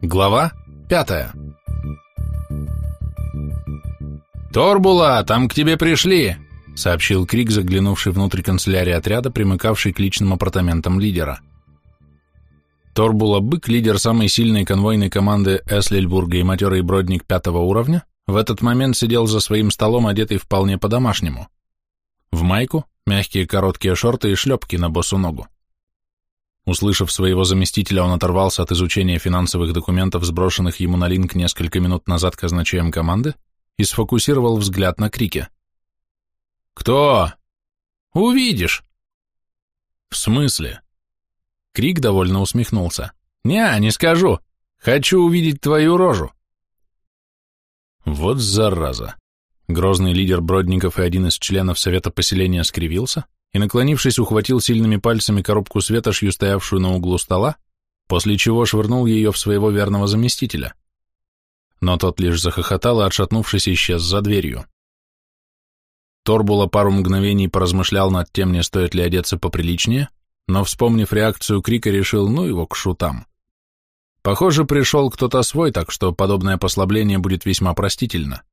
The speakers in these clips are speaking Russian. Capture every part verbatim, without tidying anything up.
Глава пятая. «Торбула, там к тебе пришли!» — сообщил Крик, заглянувший внутрь канцелярии отряда, примыкавший к личным апартаментам лидера. Торбула Бык, лидер самой сильной конвойной команды Эслельбурга и матерый бродник пятого уровня, в этот момент сидел за своим столом, одетый вполне по-домашнему. В майку, мягкие короткие шорты и шлепки на босу ногу. Услышав своего заместителя, он оторвался от изучения финансовых документов, сброшенных ему на линк несколько минут назад казначеем команды, и сфокусировал взгляд на Крике. «Кто?» «Увидишь». «В смысле?» Крик довольно усмехнулся. «Не, не скажу. Хочу увидеть твою рожу». Вот зараза. Грозный лидер Бродников и один из членов совета поселения скривился и, наклонившись, ухватил сильными пальцами коробку с ветошью, стоявшую на углу стола, после чего швырнул ее в своего верного заместителя. Но тот лишь захохотал и, отшатнувшись, исчез за дверью. Торбула пару мгновений поразмышлял над тем, не стоит ли одеться поприличнее, но, вспомнив реакцию Крика, решил, ну его к шутам. Похоже, пришел кто-то свой, так что подобное послабление будет весьма простительно.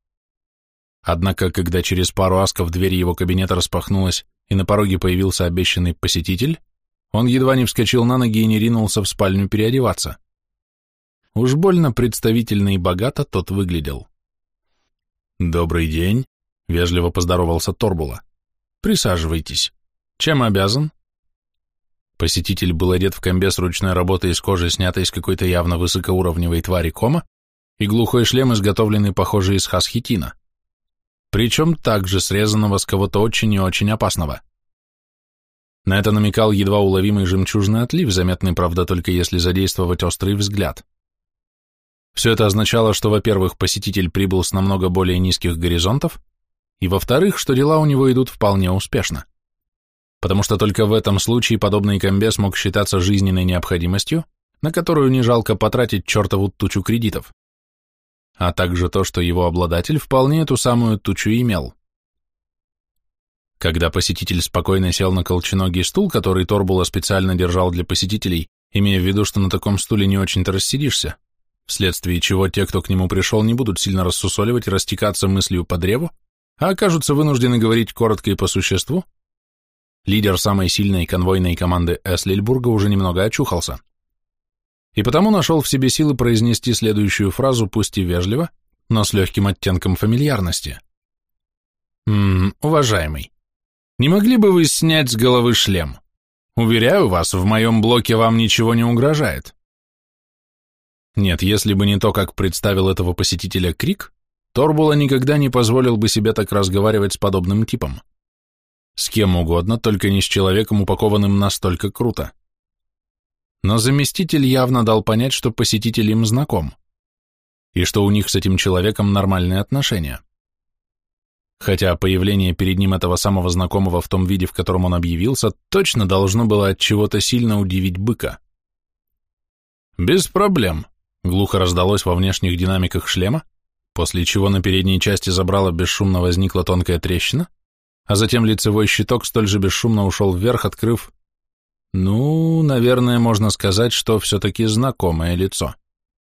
Однако, когда через пару асков дверь его кабинета распахнулась и на пороге появился обещанный посетитель, он едва не вскочил на ноги и не ринулся в спальню переодеваться. Уж больно представительно и богато тот выглядел. «Добрый день», — вежливо поздоровался Торбула. «Присаживайтесь. Чем обязан?» Посетитель был одет в комбез ручной работы из кожи, снятой из какой-то явно высокоуровневой твари кома, и глухой шлем, изготовленный, похоже, из хасхитина. Причем также срезанного с кого-то очень и очень опасного. На это намекал едва уловимый жемчужный отлив, заметный, правда, только если задействовать острый взгляд. Все это означало, что, во-первых, посетитель прибыл с намного более низких горизонтов, и, во-вторых, что дела у него идут вполне успешно. Потому что только в этом случае подобный комбез мог считаться жизненной необходимостью, на которую не жалко потратить чертову тучу кредитов. А также то, что его обладатель вполне эту самую тучу имел. Когда посетитель спокойно сел на колченогий стул, который Торбула специально держал для посетителей, имея в виду, что на таком стуле не очень-то рассидишься, вследствие чего те, кто к нему пришел, не будут сильно рассусоливать и растекаться мыслью по древу, а окажутся вынуждены говорить коротко и по существу, лидер самой сильной конвойной команды Эслельбурга уже немного очухался. И потому нашел в себе силы произнести следующую фразу, пусть и вежливо, но с легким оттенком фамильярности. «Ммм, уважаемый, не могли бы вы снять с головы шлем? Уверяю вас, в моем блоке вам ничего не угрожает». Нет, если бы не то, как представил этого посетителя Крик, Торбула никогда не позволил бы себе так разговаривать с подобным типом. С кем угодно, только не с человеком, упакованным настолько круто. Но заместитель явно дал понять, что посетитель им знаком, и что у них с этим человеком нормальные отношения. Хотя появление перед ним этого самого знакомого в том виде, в котором он объявился, точно должно было от чего-то сильно удивить Быка. «Без проблем», — глухо раздалось во внешних динамиках шлема, после чего на передней части забрала бесшумно возникла тонкая трещина, а затем лицевой щиток столь же бесшумно ушел вверх, открыв, ну, наверное, можно сказать, что все-таки знакомое лицо.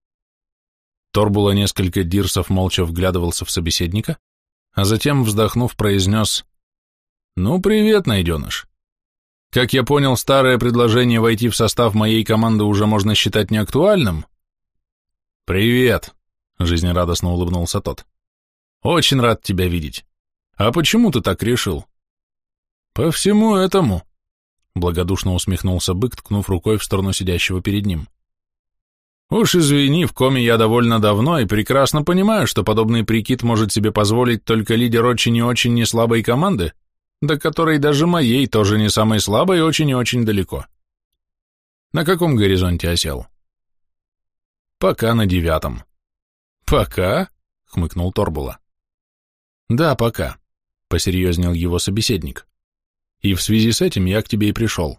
Торбула несколько дирсов молча вглядывался в собеседника, а затем, вздохнув, произнес: «Ну, привет, найденыш. Как я понял, старое предложение войти в состав моей команды уже можно считать неактуальным?» «Привет», — жизнерадостно улыбнулся тот. «Очень рад тебя видеть. А почему ты так решил?» «По всему этому», — благодушно усмехнулся Бык, ткнув рукой в сторону сидящего перед ним. «Уж извини, в коме я довольно давно и прекрасно понимаю, что подобный прикид может себе позволить только лидер очень и очень неслабой команды, до которой даже моей тоже не самой слабой, очень и очень далеко. На каком горизонте осел?» «Пока на девятом». «Пока?» — хмыкнул Торбула. «Да, пока», — посерьезнел его собеседник. «И в связи с этим я к тебе и пришел».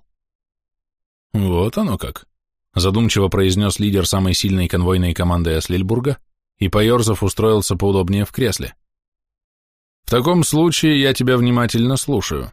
«Вот оно как», — задумчиво произнес лидер самой сильной конвойной команды Эслельбурга и, поерзав, устроился поудобнее в кресле. «В таком случае я тебя внимательно слушаю».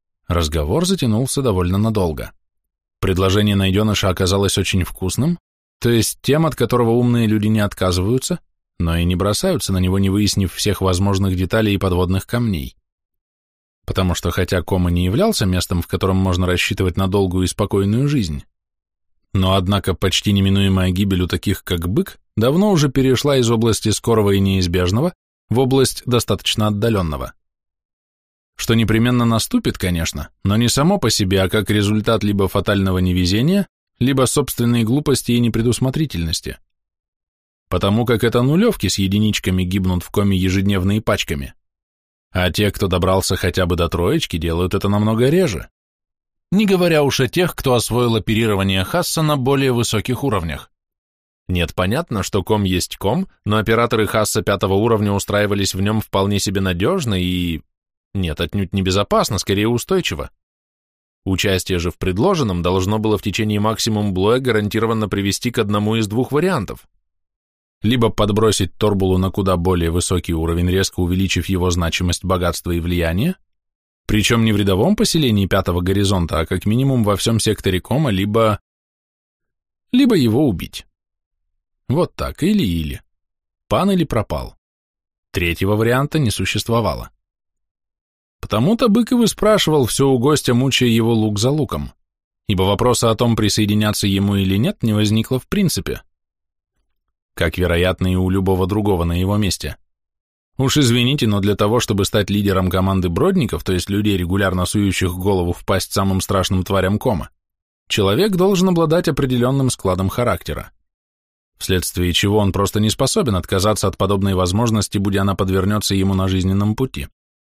Разговор затянулся довольно надолго. Предложение найденыша оказалось очень вкусным, То есть тем, от которого умные люди не отказываются, но и не бросаются на него, не выяснив всех возможных деталей и подводных камней. Потому что хотя Кома не являлся местом, в котором можно рассчитывать на долгую и спокойную жизнь, но однако почти неминуемая гибель у таких, как Бык, давно уже перешла из области скорого и неизбежного в область достаточно отдаленного. Что непременно наступит, конечно, но не само по себе, а как результат либо фатального невезения, либо собственной глупости и непредусмотрительности. Потому как это нулевки с единичками гибнут в коме ежедневно и пачками, а те, кто добрался хотя бы до троечки, делают это намного реже. Не говоря уж о тех, кто освоил оперирование Хасса на более высоких уровнях. Нет, понятно, что ком есть ком, но операторы Хасса пятого уровня устраивались в нем вполне себе надежно и... Нет, отнюдь не безопасно, скорее устойчиво. Участие же в предложенном должно было в течение максимум блоя гарантированно привести к одному из двух вариантов. Либо подбросить Торбулу на куда более высокий уровень, резко увеличив его значимость, богатство и влияние, причем не в рядовом поселении пятого горизонта, а как минимум во всем секторе кома, либо... либо его убить. Вот так, или-или. Пан или пропал. Третьего варианта не существовало. Потому-то Быков и спрашивал все у гостя, мучая его лук за луком, ибо вопроса о том, присоединяться ему или нет, не возникло в принципе. Как, вероятно, и у любого другого на его месте. Уж извините, но для того, чтобы стать лидером команды бродников, то есть людей, регулярно сующих голову в пасть самым страшным тварям кома, человек должен обладать определенным складом характера, вследствие чего он просто не способен отказаться от подобной возможности, будь она подвернется ему на жизненном пути.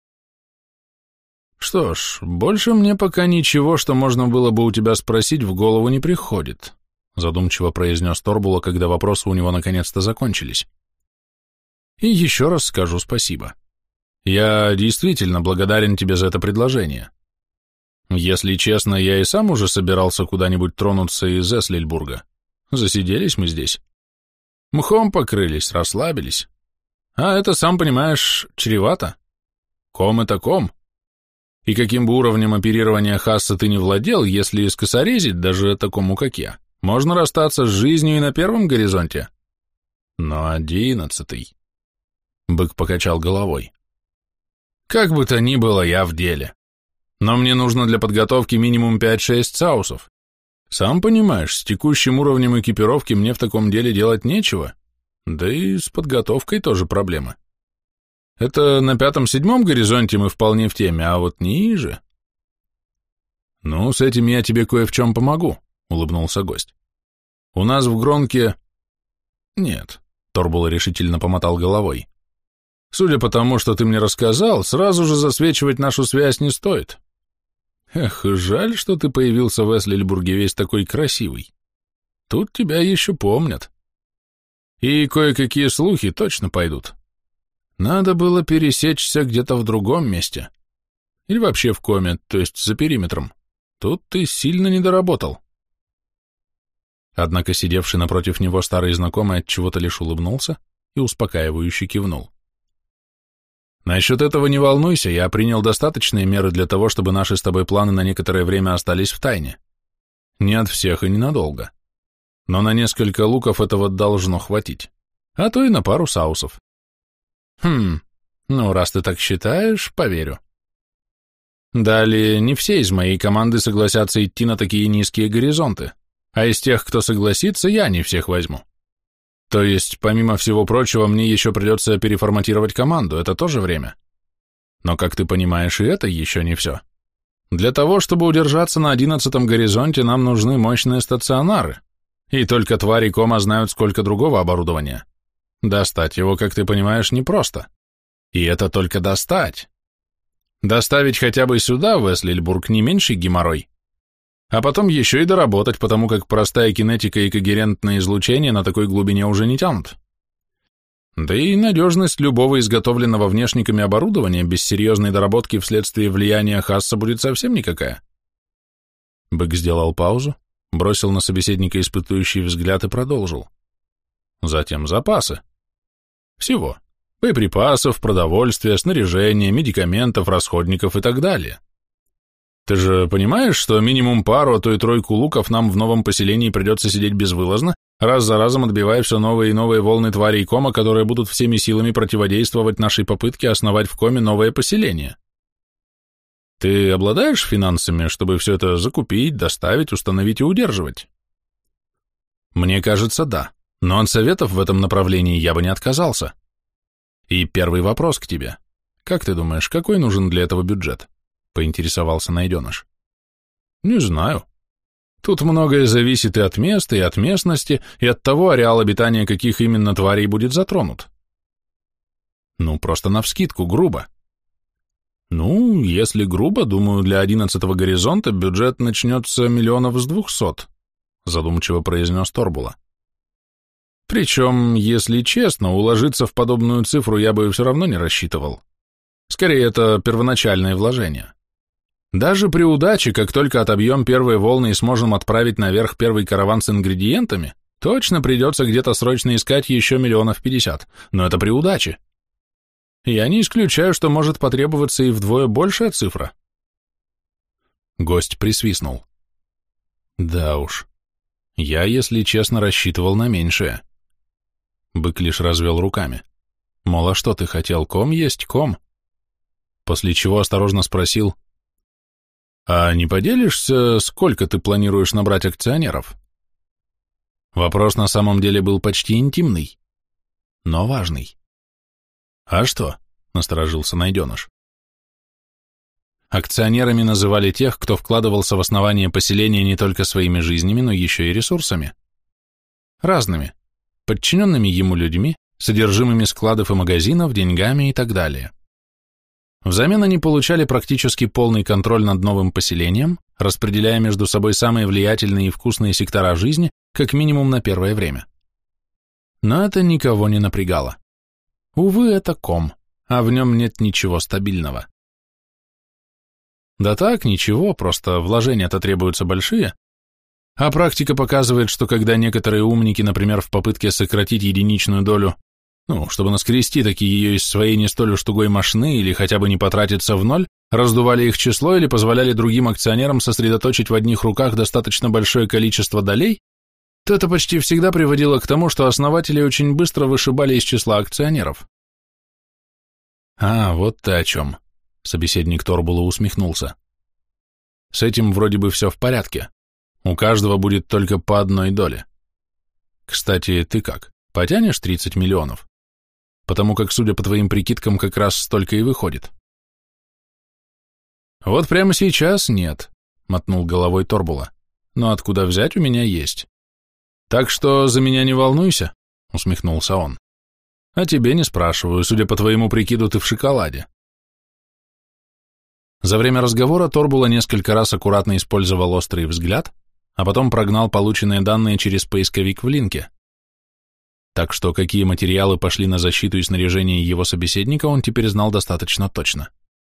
Что ж, больше мне пока ничего, что можно было бы у тебя спросить, в голову не приходит, задумчиво произнес Торбула, когда вопросы у него наконец-то закончились. И еще раз скажу спасибо. Я действительно благодарен тебе за это предложение. Если честно, я и сам уже собирался куда-нибудь тронуться из Эслельбурга. Засиделись мы здесь. Мхом покрылись, расслабились. А это, сам понимаешь, чревато. Ком — это ком. И каким бы уровнем оперирования Хасса ты не владел, если искосорезить даже такому, как я, можно расстаться с жизнью и на первом горизонте. Но одиннадцатый... Бык покачал головой. Как бы то ни было, я в деле. Но мне нужно для подготовки минимум пять-шесть саусов. Сам понимаешь, с текущим уровнем экипировки мне в таком деле делать нечего. Да и с подготовкой тоже проблема. Это на пятом-седьмом горизонте мы вполне в теме, а вот ниже... Ну, с этим я тебе кое в чем помогу, улыбнулся гость. У нас в Гронке... Нет, Торбула решительно помотал головой. Судя по тому, что ты мне рассказал, сразу же засвечивать нашу связь не стоит. Эх, жаль, что ты появился в Эслельбурге весь такой красивый. Тут тебя еще помнят. И кое-какие слухи точно пойдут. Надо было пересечься где-то в другом месте. Или вообще в коме, то есть за периметром. Тут ты сильно недоработал. Однако сидевший напротив него старый знакомый отчего-то лишь улыбнулся и успокаивающе кивнул. Насчет этого не волнуйся, я принял достаточные меры для того, чтобы наши с тобой планы на некоторое время остались в тайне. Не от всех и ненадолго. Но на несколько луков этого должно хватить, а то и на пару саусов. Хм, ну раз ты так считаешь, поверю. Далее, не все из моей команды согласятся идти на такие низкие горизонты, а из тех, кто согласится, я не всех возьму. То есть, помимо всего прочего, мне еще придется переформатировать команду, это тоже время. Но, как ты понимаешь, и это еще не все. Для того, чтобы удержаться на одиннадцатом горизонте, нам нужны мощные стационары, и только твари кома знают, сколько другого оборудования. Достать его, как ты понимаешь, непросто. И это только достать. Доставить хотя бы сюда, в Эслельбург, не меньший геморрой. А потом еще и доработать, потому как простая кинетика и когерентное излучение на такой глубине уже не тянут. Да и надежность любого изготовленного внешниками оборудования без серьезной доработки вследствие влияния Хасса будет совсем никакая. Бык сделал паузу, бросил на собеседника испытующий взгляд и продолжил. Затем запасы. Всего. Боеприпасов, продовольствия, снаряжения, медикаментов, расходников и так далее. Ты же понимаешь, что минимум пару, а то и тройку луков нам в новом поселении придется сидеть безвылазно, раз за разом отбивая все новые и новые волны тварей кома, которые будут всеми силами противодействовать нашей попытке основать в коме новое поселение. Ты обладаешь финансами, чтобы все это закупить, доставить, установить и удерживать? Мне кажется, да, но от советов в этом направлении я бы не отказался. И первый вопрос к тебе. Как ты думаешь, какой нужен для этого бюджет? Поинтересовался найденыш. Не знаю. Тут многое зависит и от места, и от местности, и от того, ареал обитания каких именно тварей будет затронут. Ну, просто навскидку, грубо. Ну, если грубо, думаю, для одиннадцатого горизонта бюджет начнется миллионов с двухсот, задумчиво произнес Торбула. Причем, если честно, уложиться в подобную цифру я бы все равно не рассчитывал. Скорее, это первоначальное вложение. Даже при удаче, как только отобьем первые волны и сможем отправить наверх первый караван с ингредиентами, точно придется где-то срочно искать еще миллионов пятьдесят, но это при удаче. Я не исключаю, что может потребоваться и вдвое большая цифра. Гость присвистнул. Да уж, я, если честно, рассчитывал на меньшее. Бык лишь развел руками. Мол, а что ты хотел, ком есть ком? После чего осторожно спросил, а не поделишься, сколько ты планируешь набрать акционеров? Вопрос на самом деле был почти интимный, но важный. А что? Насторожился найденыш. Акционерами называли тех, кто вкладывался в основание поселения не только своими жизнями, но еще и ресурсами. Разными, подчиненными ему людьми, содержимыми складов и магазинов, деньгами и так далее. Взамен они получали практически полный контроль над новым поселением, распределяя между собой самые влиятельные и вкусные сектора жизни, как минимум на первое время. Но это никого не напрягало. Увы, это ком, а в нем нет ничего стабильного. Да так, ничего, просто вложения-то требуются большие, а практика показывает, что когда некоторые умники, например, в попытке сократить единичную долю, ну, чтобы наскрести такие ее из своей не столь уж тугой мошны или хотя бы не потратиться в ноль, раздували их число или позволяли другим акционерам сосредоточить в одних руках достаточно большое количество долей, то это почти всегда приводило к тому, что основатели очень быстро вышибали из числа акционеров. А, вот ты о чем. Собеседник Торбула усмехнулся. С этим вроде бы все в порядке. У каждого будет только по одной доле. Кстати, ты как, потянешь тридцать миллионов? Потому как, судя по твоим прикидкам, как раз столько и выходит. Вот прямо сейчас нет, мотнул головой Торбула. Но откуда взять у меня есть. Так что за меня не волнуйся, усмехнулся он. А тебе не спрашиваю, судя по твоему прикиду, ты в шоколаде. За время разговора Торбула несколько раз аккуратно использовал острый взгляд, а потом прогнал полученные данные через поисковик в линке. Так что какие материалы пошли на защиту и снаряжение его собеседника, он теперь знал достаточно точно.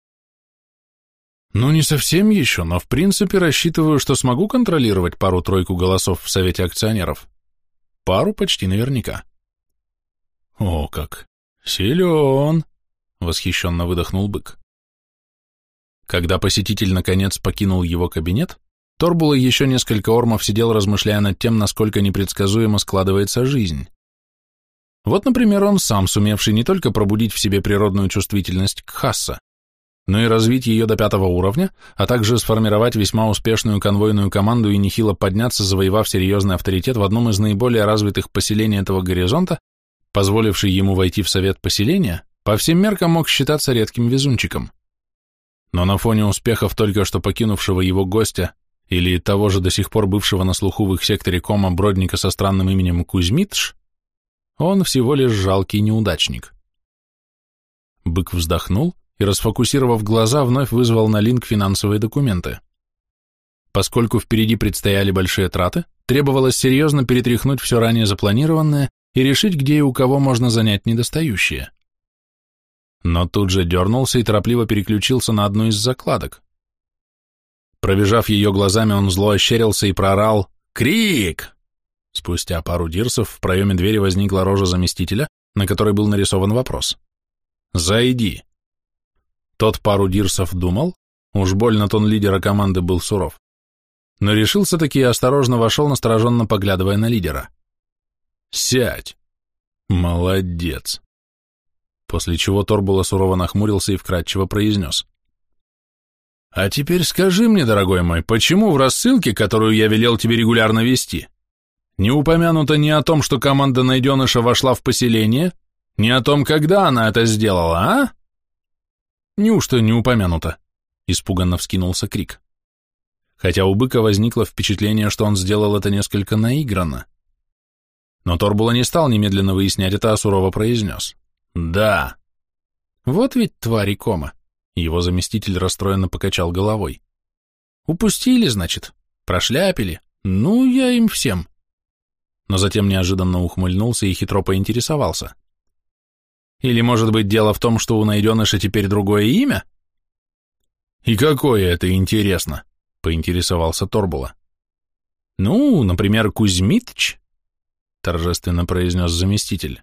Ну, не совсем еще, но в принципе рассчитываю, что смогу контролировать пару-тройку голосов в Совете акционеров. Пару почти наверняка. О, как! Силен! Восхищенно выдохнул бык. Когда посетитель наконец покинул его кабинет, Торбула и еще несколько ормов сидел, размышляя над тем, насколько непредсказуемо складывается жизнь. Вот, например, он сам, сумевший не только пробудить в себе природную чувствительность к Хасса, но и развить ее до пятого уровня, а также сформировать весьма успешную конвойную команду и нехило подняться, завоевав серьезный авторитет в одном из наиболее развитых поселений этого горизонта, позволивший ему войти в совет поселения, по всем меркам мог считаться редким везунчиком. Но на фоне успехов только что покинувшего его гостя или того же до сих пор бывшего на слуху в их секторе кома бродника со странным именем Кузьмитш, он всего лишь жалкий неудачник. Бык вздохнул и, расфокусировав глаза, вновь вызвал на линк финансовые документы. Поскольку впереди предстояли большие траты, требовалось серьезно перетряхнуть все ранее запланированное и решить, где и у кого можно занять недостающее. Но тут же дернулся и торопливо переключился на одну из закладок. Пробежав ее глазами, он зло ощерился и проорал «Крик!». Спустя пару дирсов в проеме двери возникла рожа заместителя, на которой был нарисован вопрос. «Зайди». Тот пару дирсов думал, уж больно тон лидера команды был суров, но решился-таки и осторожно вошел, настороженно поглядывая на лидера. Сядь. Молодец. После чего Торбула сурово нахмурился и вкратчиво произнес. А теперь скажи мне, дорогой мой, почему в рассылке, которую я велел тебе регулярно вести, не упомянуто ни о том, что команда найденыша вошла в поселение, ни о том, когда она это сделала, а? Неужто не упомянуто? Испуганно вскинулся Крик. Хотя у Быка возникло впечатление, что он сделал это несколько наигранно. Но Торбула не стал немедленно выяснять это, а сурово произнес. Да. Вот ведь твари кома. Его заместитель расстроенно покачал головой. Упустили, значит, прошляпили. Ну, я им всем. Но затем неожиданно ухмыльнулся и хитро поинтересовался. Или, может быть, дело в том, что у найденыша теперь другое имя? И какое это интересно, поинтересовался Торбула. Ну, например, Кузьмитыч, торжественно произнес заместитель.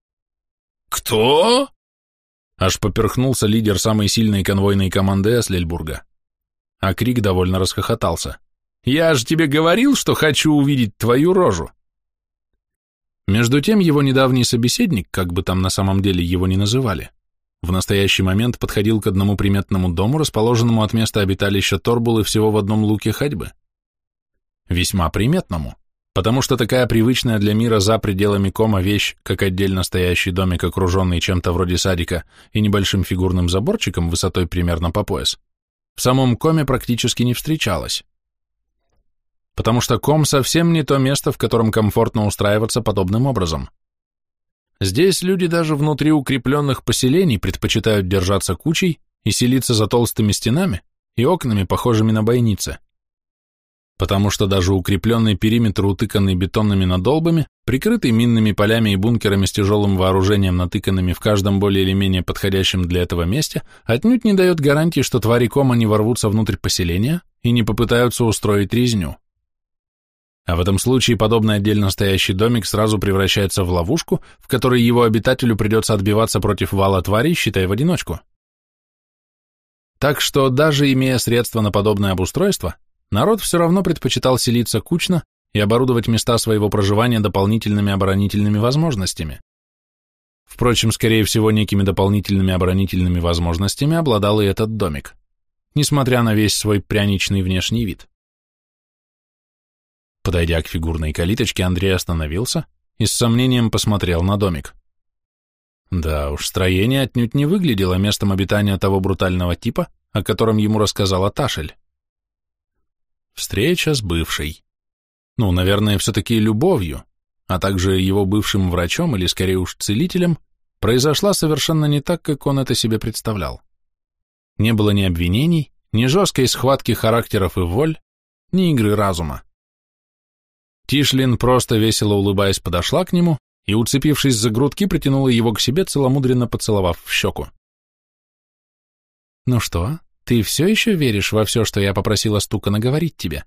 Кто? Аж поперхнулся лидер самой сильной конвойной команды Эслельбурга. А Крик довольно расхохотался. «Я же тебе говорил, что хочу увидеть твою рожу!» Между тем его недавний собеседник, как бы там на самом деле его ни называли, в настоящий момент подходил к одному приметному дому, расположенному от места обиталища Торбулы всего в одном луке ходьбы. Весьма приметному, потому что такая привычная для мира за пределами кома вещь, как отдельно стоящий домик, окруженный чем-то вроде садика и небольшим фигурным заборчиком высотой примерно по пояс, в самом коме практически не встречалась. Потому что ком совсем не то место, в котором комфортно устраиваться подобным образом. Здесь люди даже внутри укрепленных поселений предпочитают держаться кучей и селиться за толстыми стенами и окнами, похожими на бойницы. Потому что даже укрепленный периметр, утыканный бетонными надолбами, прикрытый минными полями и бункерами с тяжелым вооружением, натыканными в каждом более или менее подходящем для этого месте, отнюдь не дает гарантии, что твари кома не ворвутся внутрь поселения и не попытаются устроить резню. А в этом случае подобный отдельно стоящий домик сразу превращается в ловушку, в которой его обитателю придется отбиваться против вала тварей, считай, в одиночку. Так что даже имея средства на подобное обустройство, народ все равно предпочитал селиться кучно и оборудовать места своего проживания дополнительными оборонительными возможностями. Впрочем, скорее всего, некими дополнительными оборонительными возможностями обладал и этот домик, несмотря на весь свой пряничный внешний вид. Подойдя к фигурной калиточке, Андрей остановился и с сомнением посмотрел на домик. Да уж, строение отнюдь не выглядело местом обитания того брутального типа, о котором ему рассказала Ташель. Встреча с бывшей. Ну, наверное, все-таки любовью, а также его бывшим врачом или, скорее уж, целителем, произошла совершенно не так, как он это себе представлял. Не было ни обвинений, ни жесткой схватки характеров и воль, ни игры разума. Тишлин, просто весело улыбаясь, подошла к нему и, уцепившись за грудки, притянула его к себе, целомудренно поцеловав в щеку. «Ну что, ты все еще веришь во все, что я попросила Стукана говорить тебе?»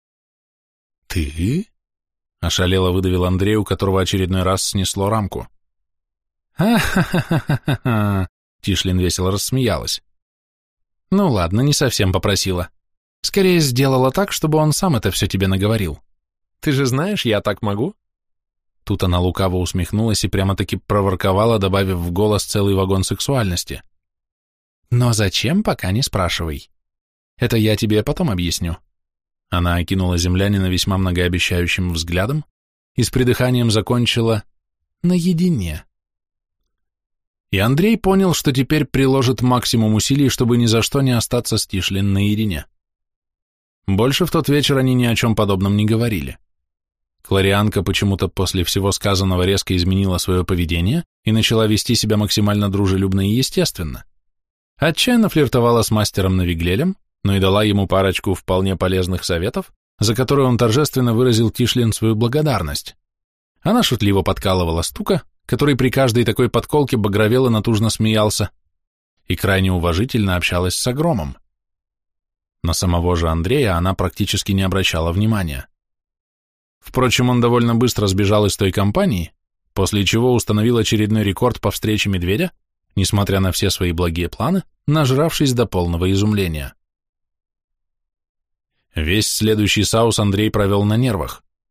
«Ты?» — ошалело выдавил Андрей, у которого очередной раз снесло рамку. «А-ха-ха-ха-ха-ха!» — Тишлин весело рассмеялась. «Ну ладно, не совсем попросила. Скорее сделала так, чтобы он сам это все тебе наговорил. Ты же знаешь, я так могу?» Тут она лукаво усмехнулась и прямо-таки проворковала, добавив в голос целый вагон сексуальности. «Но зачем, пока не спрашивай. Это я тебе потом объясню». Она окинула землянина весьма многообещающим взглядом и с придыханием закончила «наедине». И Андрей понял, что теперь приложит максимум усилий, чтобы ни за что не остаться с Тишлин наедине. Больше в тот вечер они ни о чем подобном не говорили. Кларианка почему-то после всего сказанного резко изменила свое поведение и начала вести себя максимально дружелюбно и естественно. Отчаянно флиртовала с мастером Навиглелем, но и дала ему парочку вполне полезных советов, за которые он торжественно выразил Тишлин свою благодарность. Она шутливо подкалывала Стука, который при каждой такой подколке багровел и натужно смеялся, и крайне уважительно общалась с Огромом. На самого же Андрея она практически не обращала внимания. Впрочем, он довольно быстро сбежал из той компании, после чего установил очередной рекорд по встрече медведя, несмотря на все свои благие планы, нажравшись до полного изумления. Весь следующий саус Андрей провел на нервах.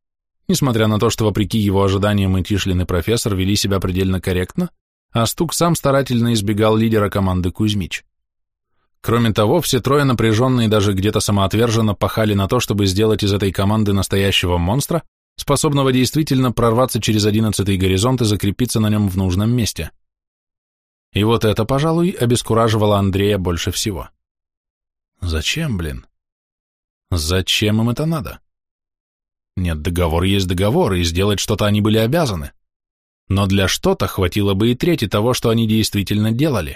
несмотря на то, что вопреки его ожиданиям и Тишлин, и профессор вели себя предельно корректно, а Стук сам старательно избегал лидера команды Кузьмич. Кроме того, все трое напряженно и даже где-то самоотверженно пахали на то, чтобы сделать из этой команды настоящего монстра, способного действительно прорваться через одиннадцатый горизонт и закрепиться на нем в нужном месте. И вот это, пожалуй, обескураживало Андрея больше всего. Зачем, блин? Зачем им это надо? Нет, договор есть договор, и сделать что-то они были обязаны. Но для что-то хватило бы и трети того, что они действительно делали.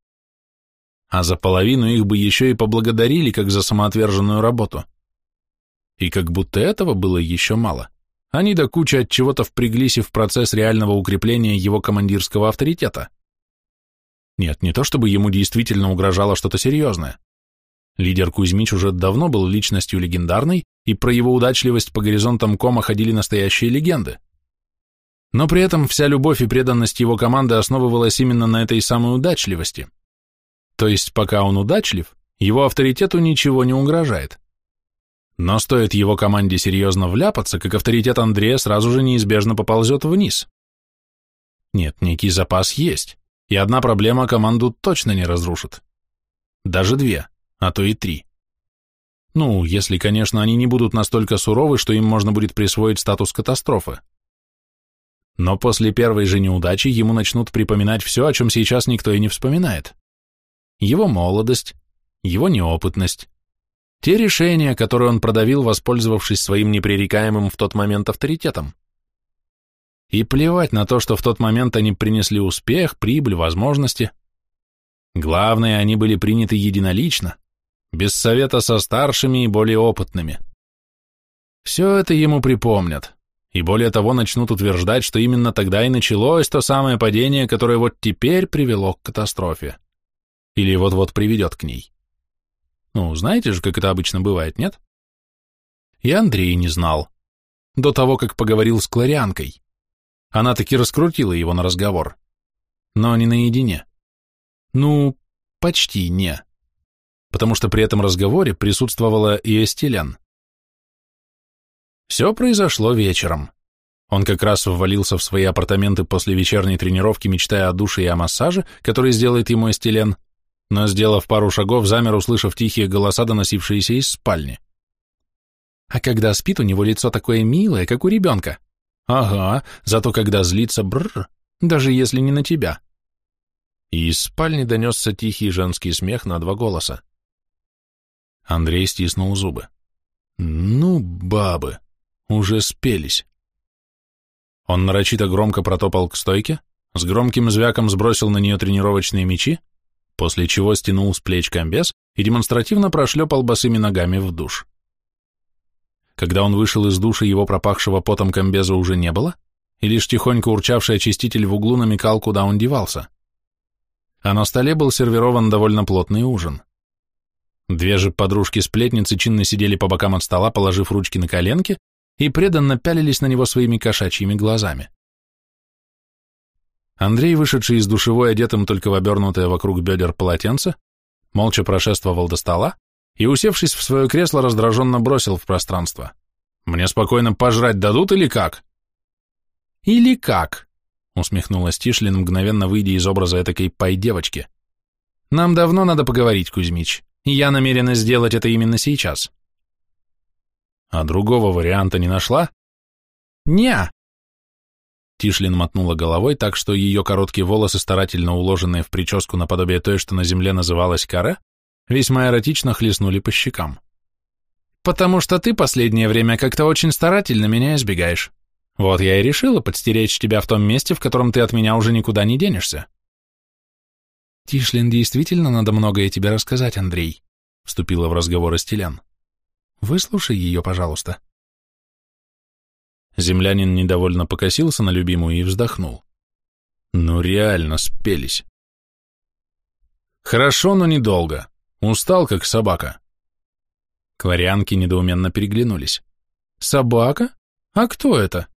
А за половину их бы еще и поблагодарили, как за самоотверженную работу. И как будто этого было еще мало, они до кучи от чего-то впряглись и в процесс реального укрепления его командирского авторитета. Нет, не то чтобы ему действительно угрожало что-то серьезное. Лидер Кузьмич уже давно был личностью легендарной, и про его удачливость по горизонтам кома ходили настоящие легенды. Но при этом вся любовь и преданность его команды основывалась именно на этой самой удачливости. То есть, пока он удачлив, его авторитету ничего не угрожает. Но стоит его команде серьезно вляпаться, как авторитет Андрея сразу же неизбежно поползет вниз. Нет, некий запас есть, и одна проблема команду точно не разрушит. Даже две, а то и три. Ну, если, конечно, они не будут настолько суровы, что им можно будет присвоить статус катастрофы. Но после первой же неудачи ему начнут припоминать все, о чем сейчас никто и не вспоминает. Его молодость, его неопытность, те решения, которые он продавил, воспользовавшись своим непререкаемым в тот момент авторитетом. И плевать на то, что в тот момент они принесли успех, прибыль, возможности. Главное, они были приняты единолично, без совета со старшими и более опытными. Все это ему припомнят, и более того начнут утверждать, что именно тогда и началось то самое падение, которое вот теперь привело к катастрофе. Или вот-вот приведет к ней. Ну, знаете же, как это обычно бывает, нет? И Андрей не знал. До того, как поговорил с Кларианкой. Она таки раскрутила его на разговор. Но не наедине. Ну, почти не. Потому что при этом разговоре присутствовала и Эстелен. Все произошло вечером. Он как раз ввалился в свои апартаменты после вечерней тренировки, мечтая о душе и о массаже, который сделает ему Эстелен, но, сделав пару шагов, замер, услышав тихие голоса, доносившиеся из спальни. А когда спит, у него лицо такое милое, как у ребенка. Ага, зато когда злится, бррр, даже если не на тебя. И из спальни донесся тихий женский смех на два голоса. Андрей стиснул зубы. Ну, бабы, уже спелись. Он нарочито громко протопал к стойке, с громким звяком сбросил на нее тренировочные мячи, после чего стянул с плеч комбез и демонстративно прошлепал босыми ногами в душ. Когда он вышел из душа, его пропахшего потом комбеза уже не было, и лишь тихонько урчавший очиститель в углу намекал, куда он девался. А на столе был сервирован довольно плотный ужин. Две же подружки-сплетницы чинно сидели по бокам от стола, положив ручки на коленки, и преданно пялились на него своими кошачьими глазами. Андрей, вышедший из душевой, одетым только в обернутое вокруг бедер полотенце, молча прошествовал до стола и, усевшись в свое кресло, раздраженно бросил в пространство. «Мне спокойно пожрать дадут или как?» «Или как?» — усмехнулась Тишлин, мгновенно выйдя из образа этакой пай-девочки. «Нам давно надо поговорить, Кузьмич, и я намерена сделать это именно сейчас». «А другого варианта не нашла?» «Не-а!» Тишлин мотнула головой так, что ее короткие волосы, старательно уложенные в прическу наподобие той, что на земле называлась каре, весьма эротично хлестнули по щекам. «Потому что ты последнее время как-то очень старательно меня избегаешь. Вот я и решила подстеречь тебя в том месте, в котором ты от меня уже никуда не денешься». «Тишлин, действительно надо многое тебе рассказать, Андрей», — вступила в разговор Эстелен. «Выслушай ее, пожалуйста». Землянин недовольно покосился на любимую и вздохнул. Ну реально спелись. Хорошо, но недолго. Устал, как собака. Кларианки недоуменно переглянулись. Собака? А кто это?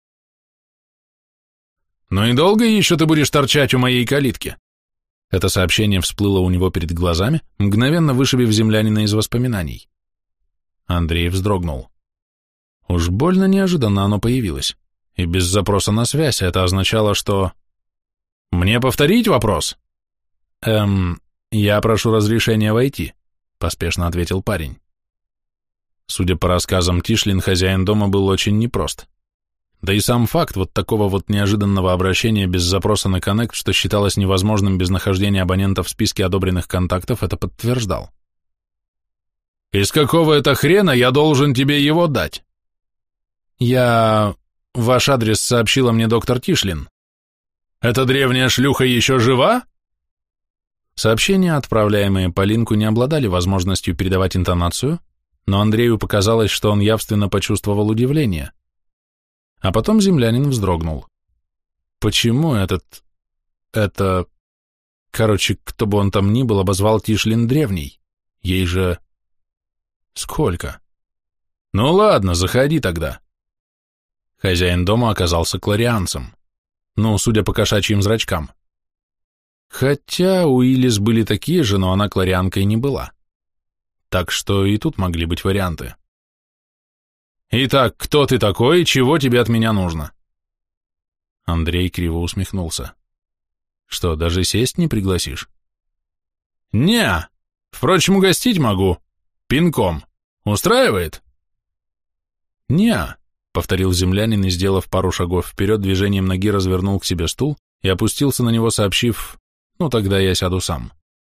Ну и долго еще ты будешь торчать у моей калитки? Это сообщение всплыло у него перед глазами, мгновенно вышибив землянина из воспоминаний. Андрей вздрогнул. Уж больно неожиданно оно появилось. И без запроса на связь это означало, что... «Мне повторить вопрос?» «Эм, я прошу разрешения войти», — поспешно ответил парень. Судя по рассказам Тишлин, хозяин дома был очень непрост. Да и сам факт вот такого вот неожиданного обращения без запроса на коннект, что считалось невозможным без нахождения абонента в списке одобренных контактов, это подтверждал. «Из какого это хрена я должен тебе его дать?» «Я... Ваш адрес сообщила мне доктор Тишлин». «Эта древняя шлюха еще жива?» Сообщения, отправляемые по линку, не обладали возможностью передавать интонацию, но Андрею показалось, что он явственно почувствовал удивление. А потом землянин вздрогнул. Почему этот... это... Короче, кто бы он там ни был, обозвал Тишлин древней. Ей же... Сколько? Ну ладно, заходи тогда. Хозяин дома оказался кларианцем. Ну, судя по кошачьим зрачкам. Хотя у Илис были такие же, но она кларианкой не была. Так что и тут могли быть варианты. «Итак, кто ты такой и чего тебе от меня нужно?» Андрей криво усмехнулся. «Что, даже сесть не пригласишь?» «Не, впрочем, угостить могу. Пинком. Устраивает?» «Не», — повторил землянин и, сделав пару шагов вперед, движением ноги развернул к себе стул и опустился на него, сообщив: «Ну, тогда я сяду сам».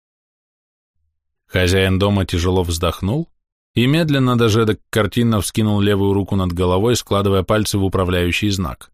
Хозяин дома тяжело вздохнул и медленно, даже эдак картинно вскинул левую руку над головой, складывая пальцы в управляющий знак.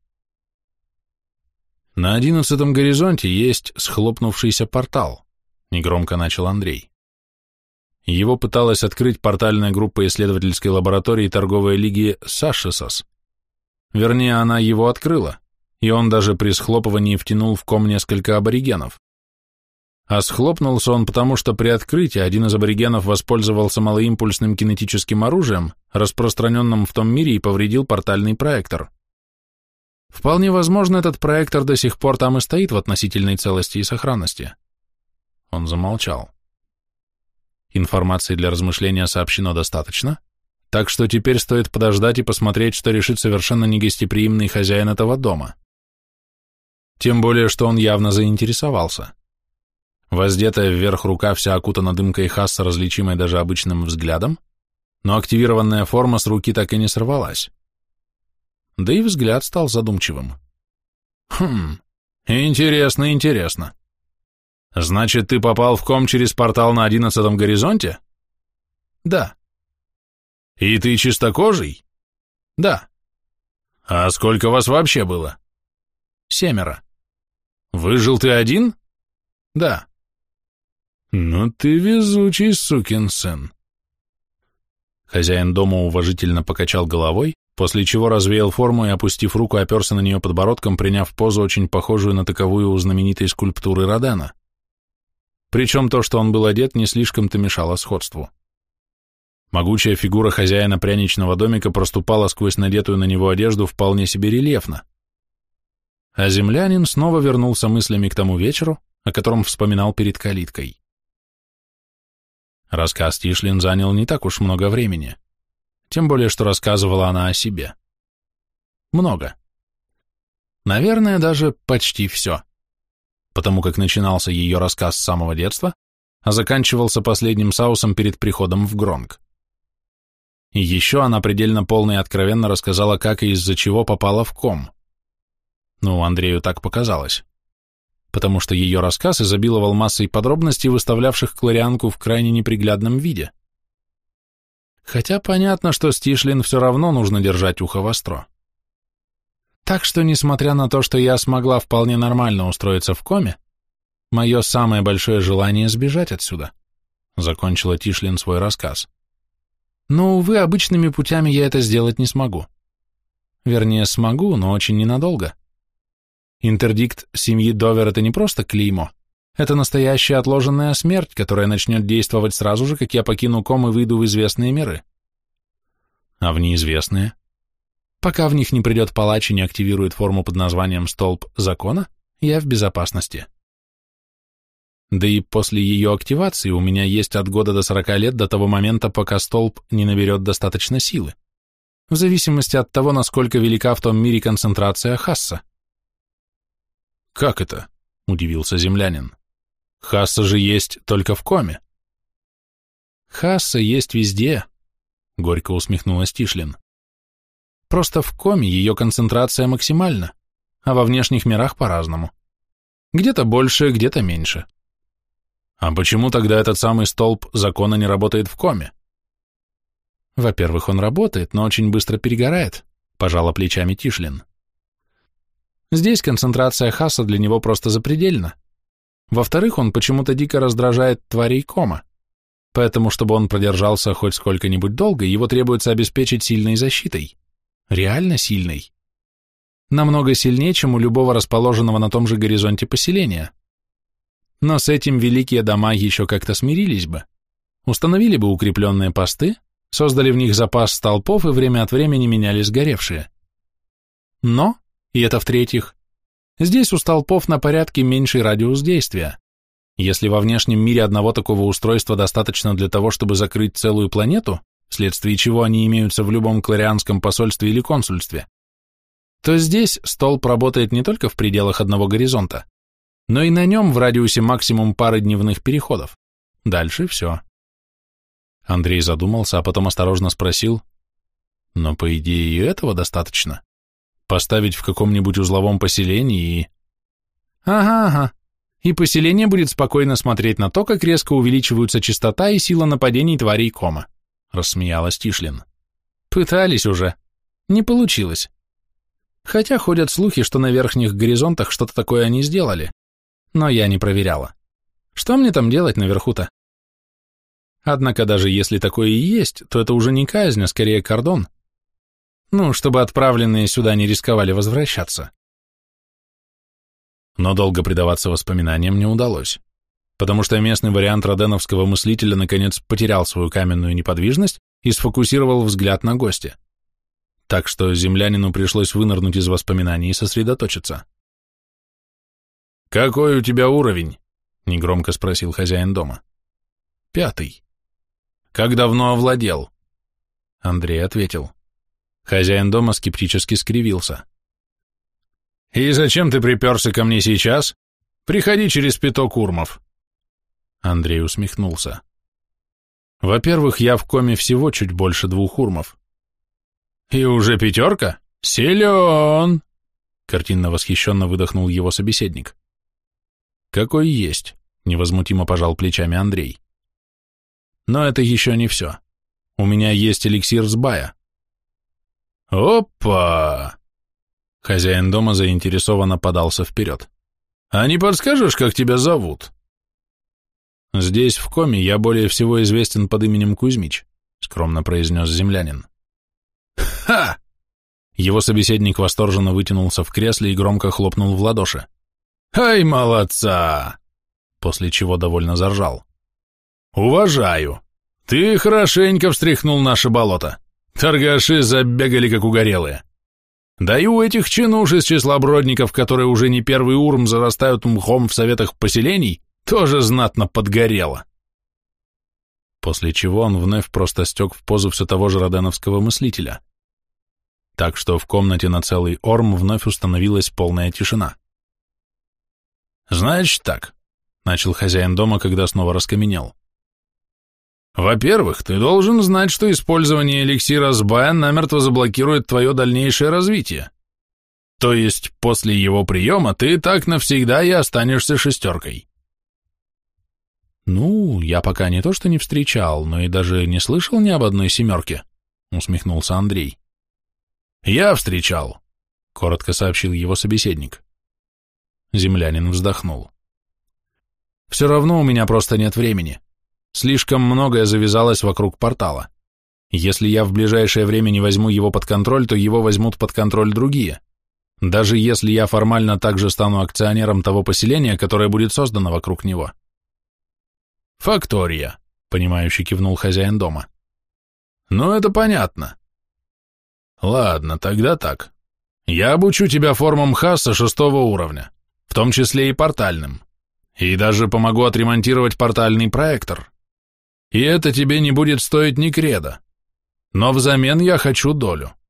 «На одиннадцатом горизонте есть схлопнувшийся портал», — негромко начал Андрей. Его пыталась открыть портальная группа исследовательской лаборатории торговой лиги Сашисос. Вернее, она его открыла, и он даже при схлопывании втянул в ком несколько аборигенов. А схлопнулся он потому, что при открытии один из аборигенов воспользовался малоимпульсным кинетическим оружием, распространенным в том мире, и повредил портальный проектор. Вполне возможно, этот проектор до сих пор там и стоит в относительной целости и сохранности. Он замолчал. Информации для размышления сообщено достаточно, так что теперь стоит подождать и посмотреть, что решит совершенно негостеприимный хозяин этого дома. Тем более, что он явно заинтересовался. Воздетая вверх рука вся окутана дымкой хасса, различимой даже обычным взглядом, но активированная форма с руки так и не сорвалась. Да и взгляд стал задумчивым. «Хм, интересно, интересно. Значит, ты попал в ком через портал на одиннадцатом горизонте?» «Да». «И ты чистокожий?» «Да». «А сколько вас вообще было?» «Семеро». «Выжил ты один?» «Да». «Ну ты везучий сукин сын». Хозяин дома уважительно покачал головой, после чего развеял форму и, опустив руку, оперся на нее подбородком, приняв позу, очень похожую на таковую у знаменитой скульптуры Родена. Причем то, что он был одет, не слишком-то мешало сходству. Могучая фигура хозяина пряничного домика проступала сквозь надетую на него одежду вполне себе рельефно. А землянин снова вернулся мыслями к тому вечеру, о котором вспоминал перед калиткой. Рассказ Тишлин занял не так уж много времени, тем более, что рассказывала она о себе. Много. Наверное, даже почти все, потому как начинался ее рассказ с самого детства, а заканчивался последним саусом перед приходом в Гронг. И еще она предельно полно и откровенно рассказала, как и из-за чего попала в ком. Ну, Андрею так показалось. Потому что ее рассказ изобиловал массой подробностей, выставлявших кларианку в крайне неприглядном виде. Хотя понятно, что с Тишлин все равно нужно держать ухо востро. Так что, несмотря на то, что я смогла вполне нормально устроиться в коме, мое самое большое желание сбежать отсюда, закончила Тишлин свой рассказ. Но, увы, обычными путями я это сделать не смогу. Вернее, смогу, но очень ненадолго. Интердикт семьи Довер — это не просто клеймо, это настоящая отложенная смерть, которая начнет действовать сразу же, как я покину ком и выйду в известные миры. А в неизвестные? Пока в них не придет палач и не активирует форму под названием «Столб закона», я в безопасности. Да и после ее активации у меня есть от года до сорока лет до того момента, пока столб не наберет достаточно силы. в зависимости от того, насколько велика в том мире концентрация Хасса. «Как это?» – удивился землянин. «Хасса же есть только в коме». «Хасса есть везде», – горько усмехнулась Тишлин. «Просто в коме ее концентрация максимальна, а во внешних мирах по-разному. Где-то больше, где-то меньше». «А почему тогда этот самый столб закона не работает в коме?» «Во-первых, он работает, но очень быстро перегорает», – пожала плечами Тишлин. «Здесь концентрация Хасса для него просто запредельна. Во-вторых, он почему-то дико раздражает тварей кома, поэтому, чтобы он продержался хоть сколько-нибудь долго, его требуется обеспечить сильной защитой. Реально сильной. Намного сильнее, чем у любого расположенного на том же горизонте поселения. Но с этим великие дома еще как-то смирились бы. Установили бы укрепленные посты, создали в них запас столпов и время от времени меняли сгоревшие. Но, и это в-третьих, здесь у столпов на порядке меньший радиус действия. Если во внешнем мире одного такого устройства достаточно для того, чтобы закрыть целую планету, вследствие чего они имеются в любом кларианском посольстве или консульстве, то здесь столб работает не только в пределах одного горизонта, но и на нем в радиусе максимум пары дневных переходов. Дальше все. Андрей задумался, а потом осторожно спросил, но по идее и этого достаточно. Поставить в каком-нибудь узловом поселении и... Ага, ага. И поселение будет спокойно смотреть на то, как резко увеличиваются частота и сила нападений тварей кома, рассмеялась Тишлин. Пытались уже. Не получилось. Хотя ходят слухи, что на верхних горизонтах что-то такое они сделали. Но я не проверяла. Что мне там делать наверху-то? Однако даже если такое и есть, то это уже не казнь, а скорее кордон. Ну, чтобы отправленные сюда не рисковали возвращаться. Но долго предаваться воспоминаниям не удалось, потому что местный вариант роденовского мыслителя наконец потерял свою каменную неподвижность и сфокусировал взгляд на гостя. Так что землянину пришлось вынырнуть из воспоминаний и сосредоточиться. «Какой у тебя уровень?» — негромко спросил хозяин дома. «Пятый». «Как давно овладел?» Андрей ответил. Хозяин дома скептически скривился. «И зачем ты приперся ко мне сейчас? Приходи через пяток урмов». Андрей усмехнулся. «Во-первых, я в коме всего чуть больше двух урмов». «И уже пятерка? Силен!» Картинно восхищенно выдохнул его собеседник. «Какой есть», — невозмутимо пожал плечами Андрей. «Но это еще не все. У меня есть эликсир сбая». «Опа!» Хозяин дома заинтересованно подался вперед. «А не подскажешь, как тебя зовут?» «Здесь, в коме, я более всего известен под именем Кузьмич», — скромно произнес землянин. «Ха!» Его собеседник восторженно вытянулся в кресле и громко хлопнул в ладоши. «Ай, молодца!» После чего довольно заржал. «Уважаю. Ты хорошенько встряхнул наше болото. Торгаши забегали, как угорелые. Да и у этих чинуш из числа бродников, которые уже не первый урм зарастают мхом в советах поселений, тоже знатно подгорело». После чего он вновь просто стек в позу все того же роденовского мыслителя. Так что в комнате на целый орм вновь установилась полная тишина. «Значит так», — начал хозяин дома, когда снова раскаменел. «Во-первых, ты должен знать, что использование эликсира сбая намертво заблокирует твое дальнейшее развитие. То есть после его приема ты так навсегда и останешься шестеркой». «Ну, я пока не то что не встречал, но и даже не слышал ни об одной семерке», — усмехнулся Андрей. «Я встречал», — коротко сообщил его собеседник. Землянин вздохнул. «Все равно у меня просто нет времени. Слишком многое завязалось вокруг портала. Если я в ближайшее время не возьму его под контроль, то его возьмут под контроль другие. Даже если я формально также стану акционером того поселения, которое будет создано вокруг него». «Фактория», — понимающе кивнул хозяин дома. «Ну, это понятно. Ладно, тогда так. Я обучу тебя формам Хасса шестого уровня, в том числе и портальным, и даже помогу отремонтировать портальный проектор. И это тебе не будет стоить ни креда. Но взамен я хочу долю.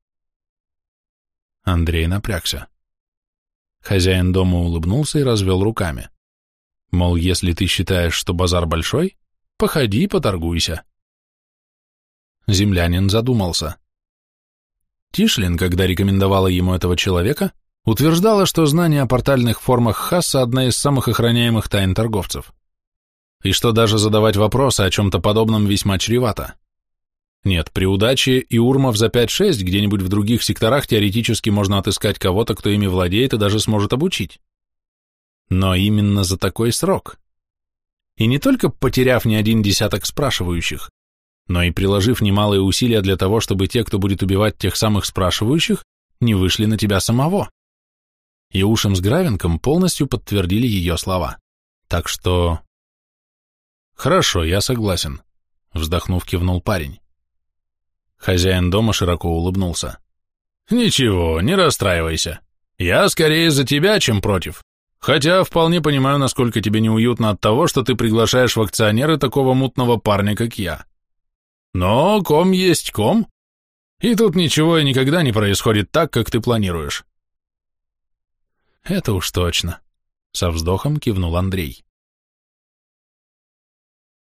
Андрей напрягся. Хозяин дома улыбнулся и развел руками. Мол, если ты считаешь, что базар большой, походи и поторгуйся. Землянин задумался. Тишлин, когда рекомендовала ему этого человека, утверждала, что знание о портальных формах Хасса – одна из самых охраняемых тайн торговцев. И что даже задавать вопросы о чем-то подобном весьма чревато. Нет, при удаче и урмов за пять-шесть где-нибудь в других секторах теоретически можно отыскать кого-то, кто ими владеет и даже сможет обучить. Но именно за такой срок. И не только потеряв не один десяток спрашивающих, но и приложив немалые усилия для того, чтобы те, кто будет убивать тех самых спрашивающих, не вышли на тебя самого. И Ушем с Гравенком полностью подтвердили ее слова. Так что... Хорошо, я согласен, вздохнув, кивнул парень. Хозяин дома широко улыбнулся. Ничего, не расстраивайся. Я скорее за тебя, чем против. Хотя вполне понимаю, насколько тебе неуютно от того, что ты приглашаешь в акционеры такого мутного парня, как я. Но ком есть ком, и тут ничего и никогда не происходит так, как ты планируешь. Это уж точно, со вздохом кивнул Андрей.